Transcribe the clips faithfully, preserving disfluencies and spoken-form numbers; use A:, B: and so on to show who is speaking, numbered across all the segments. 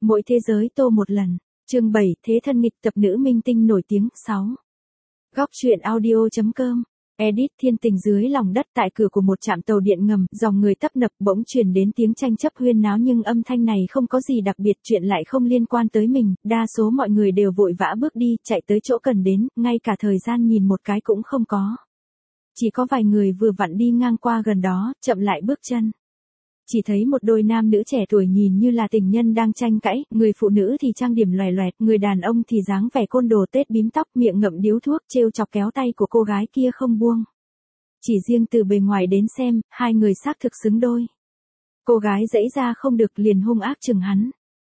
A: Mỗi thế giới tô một lần. Chương bảy, thế thân nghịch tập nữ minh tinh nổi tiếng. sáu. Góc truyện audio chấm com. Edit thiên tình dưới lòng đất tại cửa của một trạm tàu điện ngầm, dòng người tấp nập bỗng truyền đến tiếng tranh chấp huyên náo nhưng âm thanh này không có gì đặc biệt, chuyện lại không liên quan tới mình, đa số mọi người đều vội vã bước đi, chạy tới chỗ cần đến, ngay cả thời gian nhìn một cái cũng không có. Chỉ có vài người vừa vặn đi ngang qua gần đó, chậm lại bước chân. Chỉ thấy một đôi nam nữ trẻ tuổi nhìn như là tình nhân đang tranh cãi, người phụ nữ thì trang điểm loè loẹt, người đàn ông thì dáng vẻ côn đồ tết bím tóc, miệng ngậm điếu thuốc, trêu chọc kéo tay của cô gái kia không buông. Chỉ riêng từ bề ngoài đến xem, hai người xác thực xứng đôi. Cô gái giãy ra không được liền hung ác chừng hắn.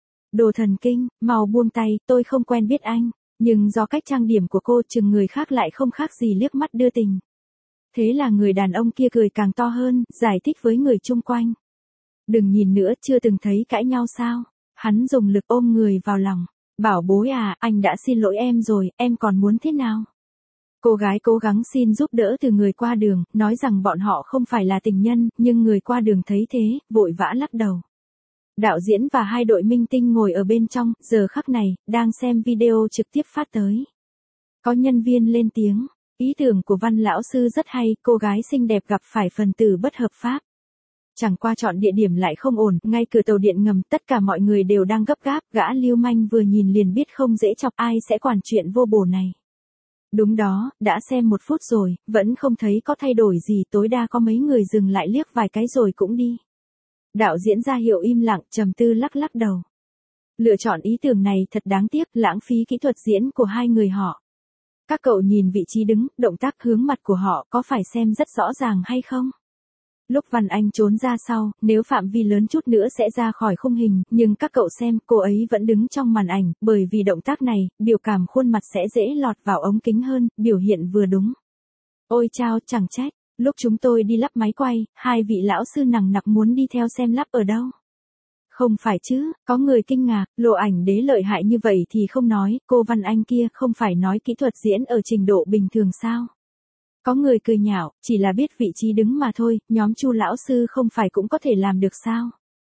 A: Đồ thần kinh, mau buông tay, tôi không quen biết anh. Nhưng do cách trang điểm của cô chừng người khác lại không khác gì liếc mắt đưa tình. Thế là người đàn ông kia cười càng to hơn, giải thích với người chung quanh. Đừng nhìn nữa, chưa từng thấy cãi nhau sao? Hắn dùng lực ôm người vào lòng. Bảo bối à, anh đã xin lỗi em rồi, em còn muốn thế nào? Cô gái cố gắng xin giúp đỡ từ người qua đường, nói rằng bọn họ không phải là tình nhân, nhưng người qua đường thấy thế, vội vã lắc đầu. Đạo diễn và hai đội minh tinh ngồi ở bên trong, giờ khắc này, đang xem video trực tiếp phát tới. Có nhân viên lên tiếng, ý tưởng của Văn lão sư rất hay, cô gái xinh đẹp gặp phải phần tử bất hợp pháp. Chẳng qua chọn địa điểm lại không ổn, ngay cửa tàu điện ngầm, tất cả mọi người đều đang gấp gáp, gã lưu manh vừa nhìn liền biết không dễ chọc, ai sẽ quản chuyện vô bổ này. Đúng đó, đã xem một phút rồi, vẫn không thấy có thay đổi gì, tối đa có mấy người dừng lại liếc vài cái rồi cũng đi. Đạo diễn ra hiệu im lặng, trầm tư lắc lắc đầu. Lựa chọn ý tưởng này thật đáng tiếc, lãng phí kỹ thuật diễn của hai người họ. Các cậu nhìn vị trí đứng, động tác hướng mặt của họ có phải xem rất rõ ràng hay không? Lúc Văn Anh trốn ra sau, nếu phạm vi lớn chút nữa sẽ ra khỏi khung hình, nhưng các cậu xem, cô ấy vẫn đứng trong màn ảnh, bởi vì động tác này, biểu cảm khuôn mặt sẽ dễ lọt vào ống kính hơn, biểu hiện vừa đúng. Ôi chao, chẳng trách, lúc chúng tôi đi lắp máy quay, hai vị lão sư nằng nặc muốn đi theo xem lắp ở đâu. Không phải chứ, có người kinh ngạc, lộ ảnh đế lợi hại như vậy thì không nói, cô Văn Anh kia không phải nói kỹ thuật diễn ở trình độ bình thường sao? Có người cười nhạo, chỉ là biết vị trí đứng mà thôi, nhóm Chu lão sư không phải cũng có thể làm được sao?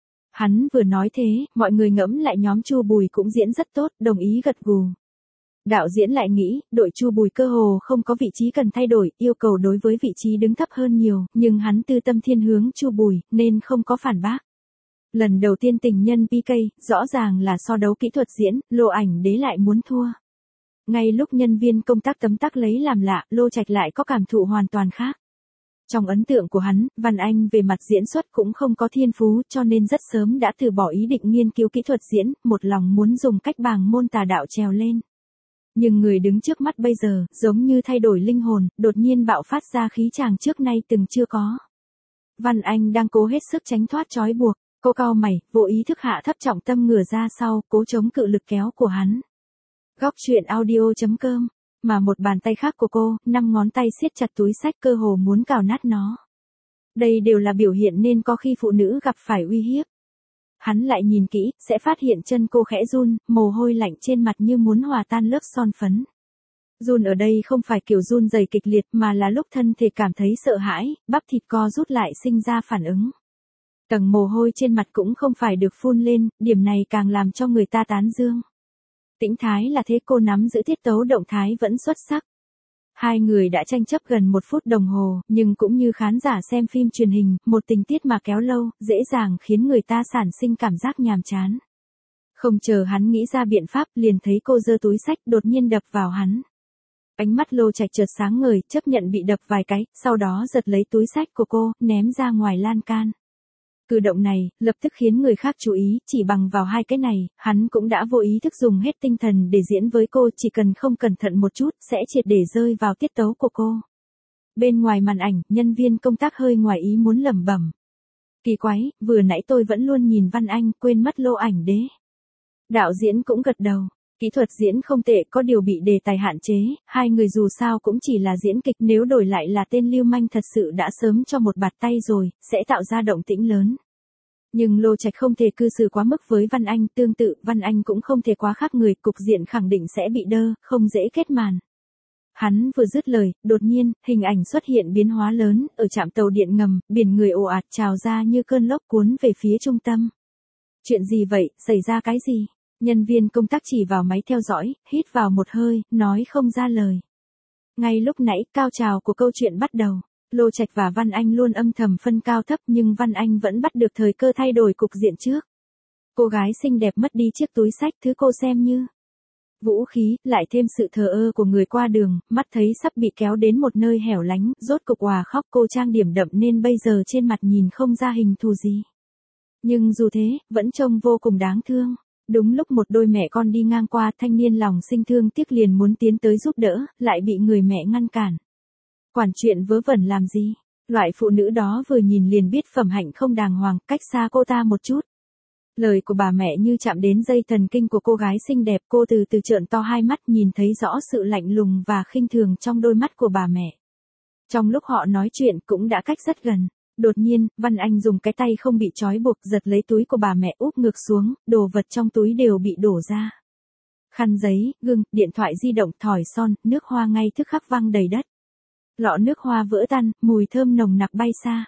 A: Hắn vừa nói thế, mọi người ngẫm lại nhóm Chu Bùi cũng diễn rất tốt, đồng ý gật gù. Đạo diễn lại nghĩ, đội Chu Bùi cơ hồ không có vị trí cần thay đổi, yêu cầu đối với vị trí đứng thấp hơn nhiều, nhưng hắn tư tâm thiên hướng Chu Bùi, nên không có phản bác. Lần đầu tiên tình nhân pê ca, rõ ràng là so đấu kỹ thuật diễn, lộ ảnh đế lại muốn thua. Ngay lúc nhân viên công tác tấm tắc lấy làm lạ, Lô Trạch lại có cảm thụ hoàn toàn khác. Trong ấn tượng của hắn, Văn Anh về mặt diễn xuất cũng không có thiên phú, cho nên rất sớm đã từ bỏ ý định nghiên cứu kỹ thuật diễn, một lòng muốn dùng cách bàng môn tà đạo trèo lên. Nhưng người đứng trước mắt bây giờ, giống như thay đổi linh hồn, đột nhiên bạo phát ra khí chàng trước nay từng chưa có. Văn Anh đang cố hết sức tránh thoát trói buộc, cô cau mày, vô ý thức hạ thấp trọng tâm ngửa ra sau, cố chống cự lực kéo của hắn. Góc truyện audio chấm com, mà một bàn tay khác của cô, năm ngón tay siết chặt túi xách cơ hồ muốn cào nát nó. Đây đều là biểu hiện nên có khi phụ nữ gặp phải uy hiếp. Hắn lại nhìn kỹ, sẽ phát hiện chân cô khẽ run, mồ hôi lạnh trên mặt như muốn hòa tan lớp son phấn. Run ở đây không phải kiểu run rẩy kịch liệt mà là lúc thân thể cảm thấy sợ hãi, bắp thịt co rút lại sinh ra phản ứng. Tầng mồ hôi trên mặt cũng không phải được phun lên, điểm này càng làm cho người ta tán dương. Tĩnh thái là thế, cô nắm giữ tiết tấu động thái vẫn xuất sắc. Hai người đã tranh chấp gần một phút đồng hồ, nhưng cũng như khán giả xem phim truyền hình, một tình tiết mà kéo lâu, dễ dàng khiến người ta sản sinh cảm giác nhàm chán. Không chờ hắn nghĩ ra biện pháp, liền thấy cô giơ túi xách đột nhiên đập vào hắn. Ánh mắt Lô Trạch chợt sáng ngời, chấp nhận bị đập vài cái, sau đó giật lấy túi xách của cô, ném ra ngoài lan can. Cử động này, lập tức khiến người khác chú ý, chỉ bằng vào hai cái này, hắn cũng đã vô ý thức dùng hết tinh thần để diễn với cô, chỉ cần không cẩn thận một chút, sẽ triệt để rơi vào tiết tấu của cô. Bên ngoài màn ảnh, nhân viên công tác hơi ngoài ý muốn lẩm bẩm. Kỳ quái, vừa nãy tôi vẫn luôn nhìn Văn Anh, quên mất lộ ảnh đế. Đạo diễn cũng gật đầu. Kỹ thuật diễn không tệ, có điều bị đề tài hạn chế, hai người dù sao cũng chỉ là diễn kịch, nếu đổi lại là tên lưu manh thật sự đã sớm cho một bạt tay rồi, sẽ tạo ra động tĩnh lớn. Nhưng Lô Trạch không thể cư xử quá mức với Văn Anh, tương tự, Văn Anh cũng không thể quá khác người, cục diện khẳng định sẽ bị đơ, không dễ kết màn. Hắn vừa dứt lời, đột nhiên, hình ảnh xuất hiện biến hóa lớn, ở trạm tàu điện ngầm, biển người ồ ạt trào ra như cơn lốc cuốn về phía trung tâm. Chuyện gì vậy, xảy ra cái gì? Nhân viên công tác chỉ vào máy theo dõi, hít vào một hơi, nói không ra lời. Ngay lúc nãy, cao trào của câu chuyện bắt đầu. Lô Trạch và Văn Anh luôn âm thầm phân cao thấp nhưng Văn Anh vẫn bắt được thời cơ thay đổi cục diện trước. Cô gái xinh đẹp mất đi chiếc túi xách thứ cô xem như vũ khí, lại thêm sự thờ ơ của người qua đường, mắt thấy sắp bị kéo đến một nơi hẻo lánh, rốt cục òa khóc. Cô trang điểm đậm nên bây giờ trên mặt nhìn không ra hình thù gì. Nhưng dù thế, vẫn trông vô cùng đáng thương. Đúng lúc một đôi mẹ con đi ngang qua, thanh niên lòng sinh thương tiếc liền muốn tiến tới giúp đỡ, lại bị người mẹ ngăn cản. Quản chuyện vớ vẩn làm gì? Loại phụ nữ đó vừa nhìn liền biết phẩm hạnh không đàng hoàng, cách xa cô ta một chút. Lời của bà mẹ như chạm đến dây thần kinh của cô gái xinh đẹp, cô từ từ trợn to hai mắt nhìn thấy rõ sự lạnh lùng và khinh thường trong đôi mắt của bà mẹ. Trong lúc họ nói chuyện cũng đã cách rất gần. Đột nhiên, Văn Anh dùng cái tay không bị trói buộc giật lấy túi của bà mẹ úp ngược xuống, đồ vật trong túi đều bị đổ ra. Khăn giấy, gương, điện thoại di động, thỏi son, nước hoa ngay tức khắc văng đầy đất. Lọ nước hoa vỡ tan, mùi thơm nồng nặc bay xa.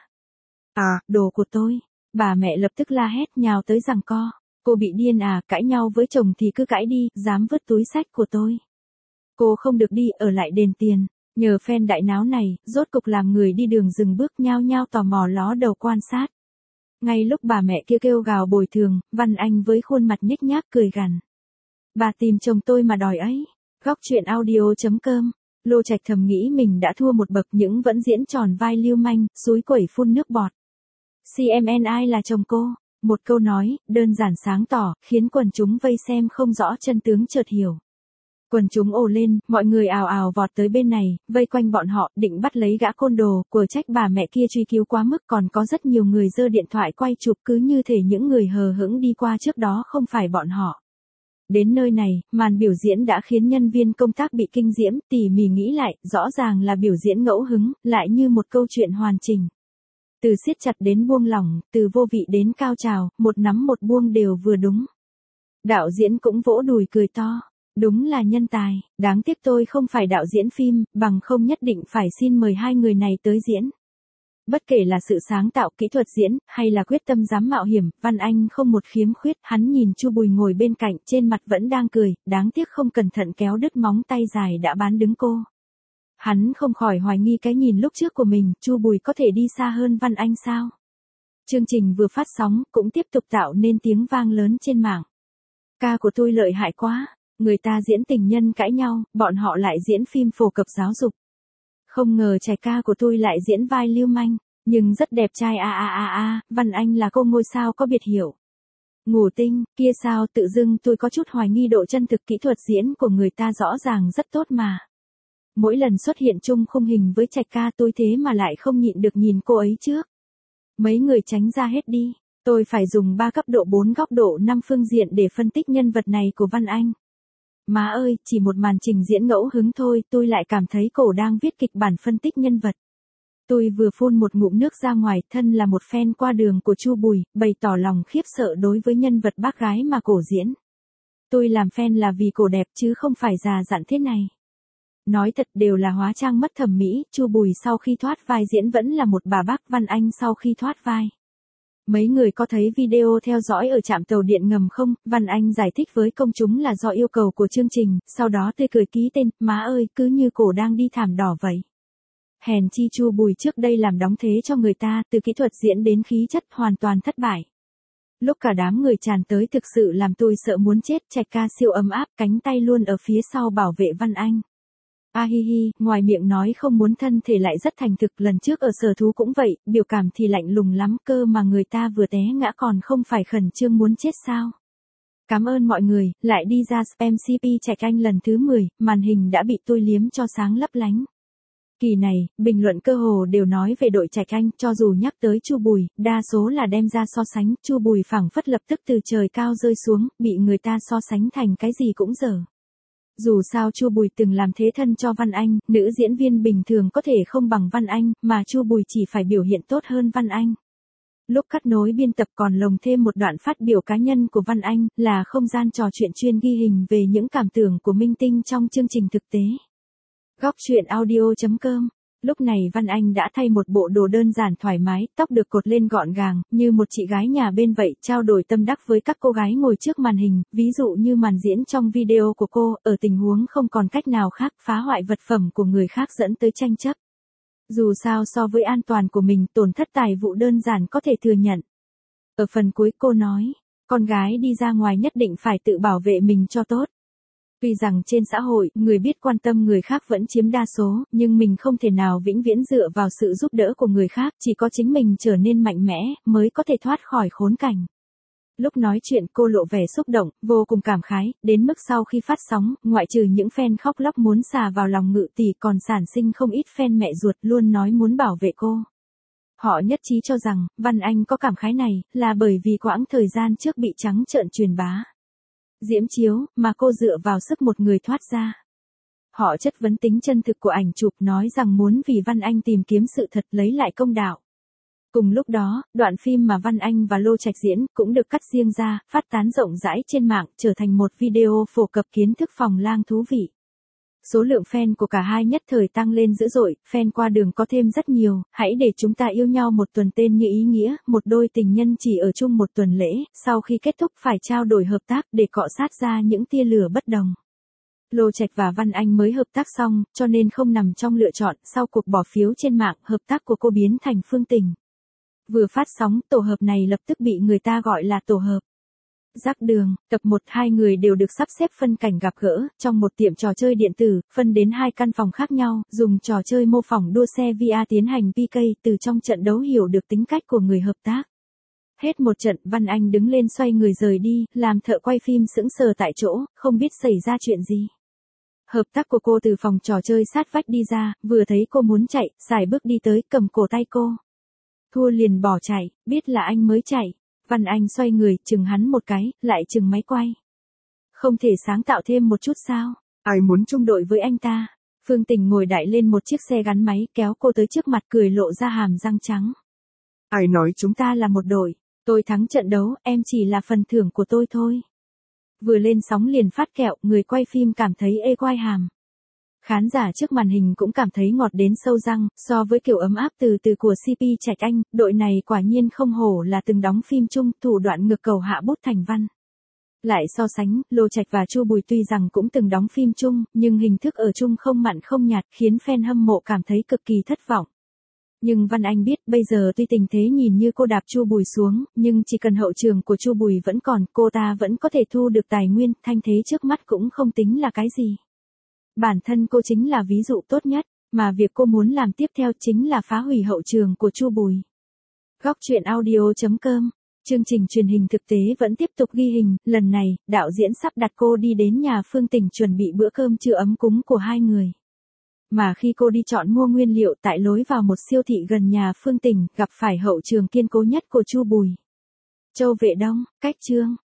A: À, đồ của tôi. Bà mẹ lập tức la hét nhào tới giằng co. Cô bị điên à, cãi nhau với chồng thì cứ cãi đi, dám vứt túi xách của tôi. Cô không được đi, ở lại đền tiền. Nhờ phen đại náo này, rốt cục làm người đi đường dừng bước nhao nhao tò mò ló đầu quan sát. Ngay lúc bà mẹ kia kêu gào bồi thường, Văn Anh với khuôn mặt nhếch nhác cười gằn. Bà tìm chồng tôi mà đòi ấy. Góc truyện audio chấm com. Lô Trạch thầm nghĩ mình đã thua một bậc nhưng vẫn diễn tròn vai lưu manh, xúi quẩy phun nước bọt. xê em en ai là chồng cô? Một câu nói, đơn giản sáng tỏ, khiến quần chúng vây xem không rõ chân tướng chợt hiểu. Quần chúng ồ lên, mọi người ào ào vọt tới bên này, vây quanh bọn họ, định bắt lấy gã côn đồ, của trách bà mẹ kia truy cứu quá mức, còn có rất nhiều người giơ điện thoại quay chụp cứ như thể những người hờ hững đi qua trước đó không phải bọn họ. Đến nơi này, màn biểu diễn đã khiến nhân viên công tác bị kinh diễm, tỉ mỉ nghĩ lại, rõ ràng là biểu diễn ngẫu hứng, lại như một câu chuyện hoàn chỉnh. Từ siết chặt đến buông lỏng, từ vô vị đến cao trào, một nắm một buông đều vừa đúng. Đạo diễn cũng vỗ đùi cười to. Đúng là nhân tài, đáng tiếc tôi không phải đạo diễn phim, bằng không nhất định phải xin mời hai người này tới diễn. Bất kể là sự sáng tạo kỹ thuật diễn, hay là quyết tâm dám mạo hiểm, Văn Anh không một khiếm khuyết, hắn nhìn Chu Bùi ngồi bên cạnh, trên mặt vẫn đang cười, đáng tiếc không cẩn thận kéo đứt móng tay dài đã bán đứng cô. Hắn không khỏi hoài nghi cái nhìn lúc trước của mình, Chu Bùi có thể đi xa hơn Văn Anh sao? Chương trình vừa phát sóng, cũng tiếp tục tạo nên tiếng vang lớn trên mạng. Ca của tôi lợi hại quá. Người ta diễn tình nhân cãi nhau, bọn họ lại diễn phim phổ cập giáo dục. Không ngờ trai ca của tôi lại diễn vai lưu manh, nhưng rất đẹp trai a a a a, Văn Anh là cô ngôi sao có biệt hiệu. Ngủ tinh, kia sao tự dưng tôi có chút hoài nghi độ chân thực kỹ thuật diễn của người ta rõ ràng rất tốt mà. Mỗi lần xuất hiện chung khung hình với Trạch ca tôi thế mà lại không nhịn được nhìn cô ấy trước. Mấy người tránh ra hết đi, tôi phải dùng ba cấp độ bốn góc độ năm phương diện để phân tích nhân vật này của Văn Anh. Má ơi, chỉ một màn trình diễn ngẫu hứng thôi, tôi lại cảm thấy cổ đang viết kịch bản phân tích nhân vật. Tôi vừa phun một ngụm nước ra ngoài, thân là một fan qua đường của Chu Bùi, bày tỏ lòng khiếp sợ đối với nhân vật bác gái mà cổ diễn. Tôi làm fan là vì cổ đẹp chứ không phải già dặn thế này. Nói thật đều là hóa trang mất thẩm mỹ, Chu Bùi sau khi thoát vai diễn vẫn là một bà bác, Văn Anh sau khi thoát vai. Mấy người có thấy video theo dõi ở trạm tàu điện ngầm không? Văn Anh giải thích với công chúng là do yêu cầu của chương trình, sau đó tươi cười ký tên, má ơi, cứ như cổ đang đi thảm đỏ vậy. Hèn chi Chu Bùi trước đây làm đóng thế cho người ta, từ kỹ thuật diễn đến khí chất hoàn toàn thất bại. Lúc cả đám người tràn tới thực sự làm tôi sợ muốn chết, Trạch ca siêu ấm áp, cánh tay luôn ở phía sau bảo vệ Văn Anh. A hi hi, ngoài miệng nói không muốn thân thể lại rất thành thực, lần trước ở Sở Thú cũng vậy, biểu cảm thì lạnh lùng lắm cơ mà người ta vừa té ngã còn không phải khẩn trương muốn chết sao. Cảm ơn mọi người, lại đi ra spam xê pê Trạch Anh lần thứ mười, màn hình đã bị tôi liếm cho sáng lấp lánh. Kỳ này, bình luận cơ hồ đều nói về đội Trạch Anh, cho dù nhắc tới Chu Bùi, đa số là đem ra so sánh, Chu Bùi phảng phất lập tức từ trời cao rơi xuống, bị người ta so sánh thành cái gì cũng dở. Dù sao Chu Bùi từng làm thế thân cho Văn Anh, nữ diễn viên bình thường có thể không bằng Văn Anh, mà Chu Bùi chỉ phải biểu hiện tốt hơn Văn Anh. Lúc cắt nối biên tập còn lồng thêm một đoạn phát biểu cá nhân của Văn Anh, là không gian trò chuyện chuyên ghi hình về những cảm tưởng của minh tinh trong chương trình thực tế. Góc truyện audio chấm com Lúc này Văn Anh đã thay một bộ đồ đơn giản thoải mái, tóc được cột lên gọn gàng, như một chị gái nhà bên vậy, trao đổi tâm đắc với các cô gái ngồi trước màn hình, ví dụ như màn diễn trong video của cô, ở tình huống không còn cách nào khác, phá hoại vật phẩm của người khác dẫn tới tranh chấp. Dù sao so với an toàn của mình, tổn thất tài vụ đơn giản có thể thừa nhận. Ở phần cuối cô nói, con gái đi ra ngoài nhất định phải tự bảo vệ mình cho tốt. Tuy rằng trên xã hội, người biết quan tâm người khác vẫn chiếm đa số, nhưng mình không thể nào vĩnh viễn dựa vào sự giúp đỡ của người khác, chỉ có chính mình trở nên mạnh mẽ, mới có thể thoát khỏi khốn cảnh. Lúc nói chuyện cô lộ vẻ xúc động, vô cùng cảm khái, đến mức sau khi phát sóng, ngoại trừ những fan khóc lóc muốn xà vào lòng Ngự Tỷ còn sản sinh không ít fan mẹ ruột luôn nói muốn bảo vệ cô. Họ nhất trí cho rằng, Văn Anh có cảm khái này, là bởi vì quãng thời gian trước bị trắng trợn truyền bá diễm chiếu, mà cô dựa vào sức một người thoát ra. Họ chất vấn tính chân thực của ảnh chụp, nói rằng muốn vì Văn Anh tìm kiếm sự thật, lấy lại công đạo. Cùng lúc đó, đoạn phim mà Văn Anh và Lô Trạch diễn cũng được cắt riêng ra, phát tán rộng rãi trên mạng, trở thành một video phổ cập kiến thức phòng lang thú vị. Số lượng fan của cả hai nhất thời tăng lên dữ dội, fan qua đường có thêm rất nhiều, hãy để chúng ta yêu nhau một tuần tên như ý nghĩa, một đôi tình nhân chỉ ở chung một tuần lễ, sau khi kết thúc phải trao đổi hợp tác để cọ sát ra những tia lửa bất đồng. Lô Trạch và Văn Anh mới hợp tác xong, cho nên không nằm trong lựa chọn, sau cuộc bỏ phiếu trên mạng, hợp tác của cô biến thành Phương Tình. Vừa phát sóng, tổ hợp này lập tức bị người ta gọi là tổ hợp Rắc Đường. Tập một, hai người đều được sắp xếp phân cảnh gặp gỡ, trong một tiệm trò chơi điện tử, phân đến hai căn phòng khác nhau, dùng trò chơi mô phỏng đua xe vê rờ tiến hành pê ca, từ trong trận đấu hiểu được tính cách của người hợp tác. Hết một trận, Văn Anh đứng lên xoay người rời đi, làm thợ quay phim sững sờ tại chỗ, không biết xảy ra chuyện gì. Hợp tác của cô từ phòng trò chơi sát vách đi ra, vừa thấy cô muốn chạy, sải bước đi tới, cầm cổ tay cô. Thua liền bỏ chạy, biết là anh mới chạy. Văn Anh xoay người, chừng hắn một cái, lại chừng máy quay. Không thể sáng tạo thêm một chút sao? Ai muốn chung đội với anh ta? Phương Tình ngồi đại lên một chiếc xe gắn máy, kéo cô tới trước mặt, cười lộ ra hàm răng trắng. Ai nói chúng ta là một đội? Tôi thắng trận đấu, em chỉ là phần thưởng của tôi thôi. Vừa lên sóng liền phát kẹo, người quay phim cảm thấy ê quai hàm. Khán giả trước màn hình cũng cảm thấy ngọt đến sâu răng, so với kiểu ấm áp từ từ của xê pê Trạch Anh, đội này quả nhiên không hổ là từng đóng phim chung, thủ đoạn ngược cầu hạ bút thành văn. Lại so sánh, Lô Trạch và Chu Bùi tuy rằng cũng từng đóng phim chung, nhưng hình thức ở chung không mặn không nhạt, khiến fan hâm mộ cảm thấy cực kỳ thất vọng. Nhưng Văn Anh biết, bây giờ tuy tình thế nhìn như cô đạp Chu Bùi xuống, nhưng chỉ cần hậu trường của Chu Bùi vẫn còn, cô ta vẫn có thể thu được tài nguyên, thanh thế trước mắt cũng không tính là cái gì. Bản thân cô chính là ví dụ tốt nhất, mà việc cô muốn làm tiếp theo chính là phá hủy hậu trường của Chu Bùi. Góc truyện audio chấm com, chương trình truyền hình thực tế vẫn tiếp tục ghi hình, lần này, đạo diễn sắp đặt cô đi đến nhà Phương Tình chuẩn bị bữa cơm trưa ấm cúng của hai người. Mà khi cô đi chọn mua nguyên liệu tại lối vào một siêu thị gần nhà Phương Tình, gặp phải hậu trường kiên cố nhất của Chu Bùi. Châu Vệ Đông, Cách Trương,